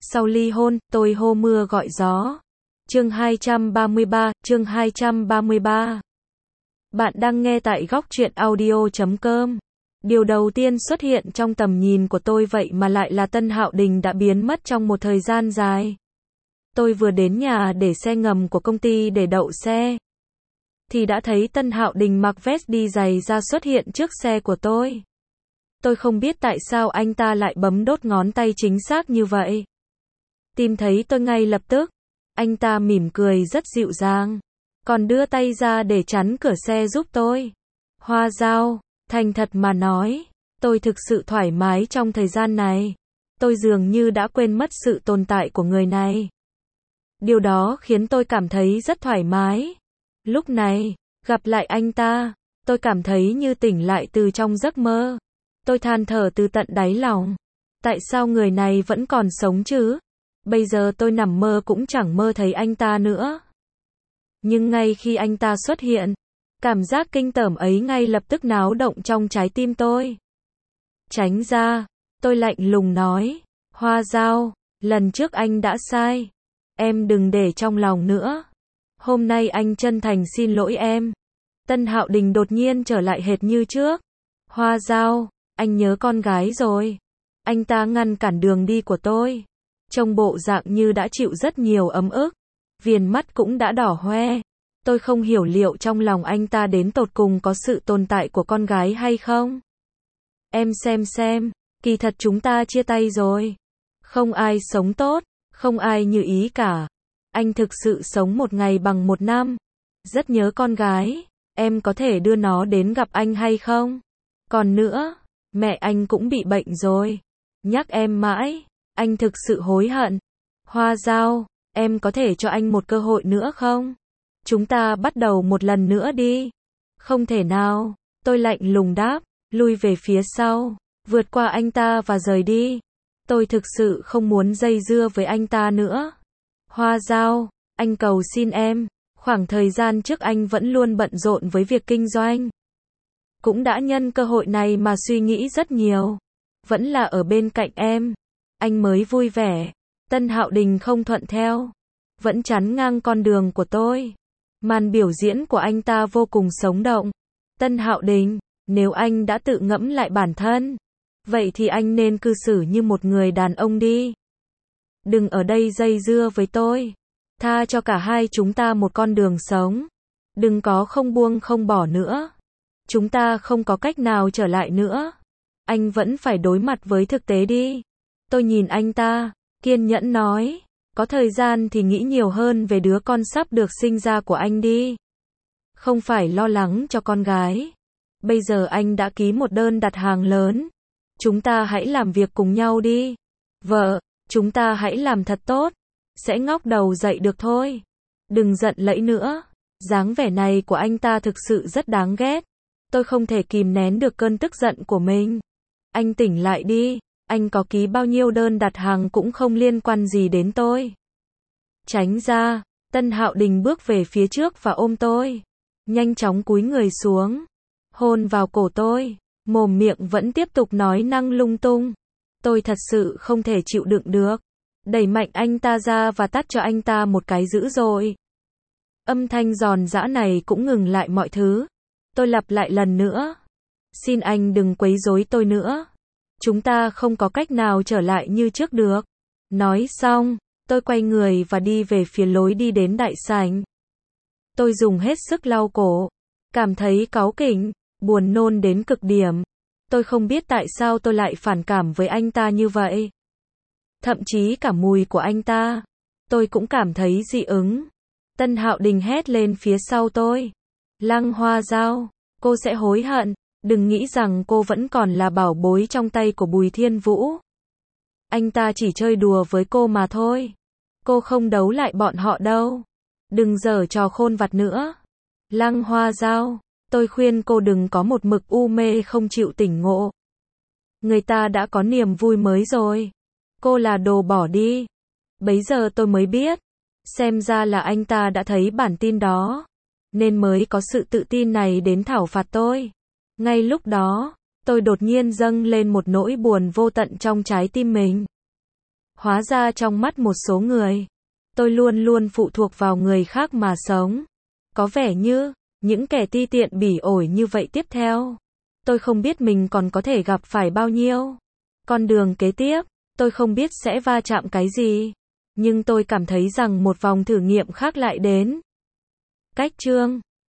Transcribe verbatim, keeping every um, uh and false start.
Sau ly hôn, tôi hô mưa gọi gió. Chương hai trăm ba mươi ba, chương hai trăm ba mươi ba. Bạn đang nghe tại góc truyện audio chấm com. Điều đầu tiên xuất hiện trong tầm nhìn của tôi vậy mà lại là Tân Hạo Đình đã biến mất trong một thời gian dài. Tôi vừa đến nhà để xe ngầm của công ty để đậu xe, thì đã thấy Tân Hạo Đình mặc vest đi giày ra xuất hiện trước xe của tôi. Tôi không biết tại sao anh ta lại bấm đốt ngón tay chính xác như vậy. Tìm thấy tôi ngay lập tức, anh ta mỉm cười rất dịu dàng, còn đưa tay ra để chắn cửa xe giúp tôi. Hoa Dao, thành thật mà nói, tôi thực sự thoải mái trong thời gian này. Tôi dường như đã quên mất sự tồn tại của người này. Điều đó khiến tôi cảm thấy rất thoải mái. Lúc này, gặp lại anh ta, tôi cảm thấy như tỉnh lại từ trong giấc mơ. Tôi than thở từ tận đáy lòng. Tại sao người này vẫn còn sống chứ? Bây giờ tôi nằm mơ cũng chẳng mơ thấy anh ta nữa. Nhưng ngay khi anh ta xuất hiện, cảm giác kinh tởm ấy ngay lập tức náo động trong trái tim tôi. Tránh ra, tôi lạnh lùng nói. Hoa Dao, lần trước anh đã sai. Em đừng để trong lòng nữa. Hôm nay anh chân thành xin lỗi em. Tân Hạo Đình đột nhiên trở lại hệt như trước. Hoa Dao, anh nhớ con gái rồi. Anh ta ngăn cản đường đi của tôi. Trông bộ dạng như đã chịu rất nhiều ấm ức. Viền mắt cũng đã đỏ hoe. Tôi không hiểu liệu trong lòng anh ta đến tột cùng có sự tồn tại của con gái hay không. Em xem xem, kỳ thật chúng ta chia tay rồi. Không ai sống tốt, không ai như ý cả. Anh thực sự sống một ngày bằng một năm. Rất nhớ con gái. Em có thể đưa nó đến gặp anh hay không? Còn nữa, mẹ anh cũng bị bệnh rồi. Nhắc em mãi, anh thực sự hối hận. Hoa Dao, em có thể cho anh một cơ hội nữa không? Chúng ta bắt đầu một lần nữa đi. Không thể nào, tôi lạnh lùng đáp, lui về phía sau, vượt qua anh ta và rời đi. Tôi thực sự không muốn dây dưa với anh ta nữa. Hoa Dao, anh cầu xin em, khoảng thời gian trước anh vẫn luôn bận rộn với việc kinh doanh. Cũng đã nhân cơ hội này mà suy nghĩ rất nhiều. Vẫn là ở bên cạnh em, anh mới vui vẻ. Tân Hạo Đình không thuận theo, vẫn chắn ngang con đường của tôi. Màn biểu diễn của anh ta vô cùng sống động. Tân Hạo Đình, nếu anh đã tự ngẫm lại bản thân, vậy thì anh nên cư xử như một người đàn ông đi. Đừng ở đây dây dưa với tôi. Tha cho cả hai chúng ta một con đường sống. Đừng có không buông không bỏ nữa. Chúng ta không có cách nào trở lại nữa. Anh vẫn phải đối mặt với thực tế đi. Tôi nhìn anh ta, kiên nhẫn nói. Có thời gian thì nghĩ nhiều hơn về đứa con sắp được sinh ra của anh đi. Không phải lo lắng cho con gái. Bây giờ anh đã ký một đơn đặt hàng lớn. Chúng ta hãy làm việc cùng nhau đi. Vợ, chúng ta hãy làm thật tốt. Sẽ ngóc đầu dậy được thôi. Đừng giận lẫy nữa. Dáng vẻ này của anh ta thực sự rất đáng ghét. Tôi không thể kìm nén được cơn tức giận của mình. Anh tỉnh lại đi. Anh có ký bao nhiêu đơn đặt hàng cũng không liên quan gì đến tôi. Tránh ra. Tân Hạo Đình bước về phía trước và ôm tôi. Nhanh chóng cúi người xuống. Hôn vào cổ tôi. Mồm miệng vẫn tiếp tục nói năng lung tung. Tôi thật sự không thể chịu đựng được. Đẩy mạnh anh ta ra và tát cho anh ta một cái dữ dội. Âm thanh giòn giã này cũng ngừng lại mọi thứ. Tôi lặp lại lần nữa. Xin anh đừng quấy rối tôi nữa. Chúng ta không có cách nào trở lại như trước được. Nói xong, tôi quay người và đi về phía lối đi đến đại sảnh. Tôi dùng hết sức lau cổ. Cảm thấy cáu kỉnh, buồn nôn đến cực điểm. Tôi không biết tại sao tôi lại phản cảm với anh ta như vậy. Thậm chí cả mùi của anh ta, tôi cũng cảm thấy dị ứng. Tân Hạo Đình hét lên phía sau tôi. Lăng Hoa Dao, cô sẽ hối hận. Đừng nghĩ rằng cô vẫn còn là bảo bối trong tay của Bùi Thiên Vũ. Anh ta chỉ chơi đùa với cô mà thôi. Cô không đấu lại bọn họ đâu. Đừng giở trò khôn vặt nữa. Lăng Hoa Dao, tôi khuyên cô đừng có một mực u mê không chịu tỉnh ngộ. Người ta đã có niềm vui mới rồi. Cô là đồ bỏ đi. Bấy giờ tôi mới biết. Xem ra là anh ta đã thấy bản tin đó. Nên mới có sự tự tin này đến thảo phạt tôi. Ngay lúc đó, tôi đột nhiên dâng lên một nỗi buồn vô tận trong trái tim mình. Hóa ra trong mắt một số người, tôi luôn luôn phụ thuộc vào người khác mà sống. Có vẻ như, những kẻ ti tiện bỉ ổi như vậy tiếp theo, tôi không biết mình còn có thể gặp phải bao nhiêu. Con đường kế tiếp, tôi không biết sẽ va chạm cái gì, nhưng tôi cảm thấy rằng một vòng thử nghiệm khác lại đến. Cách chương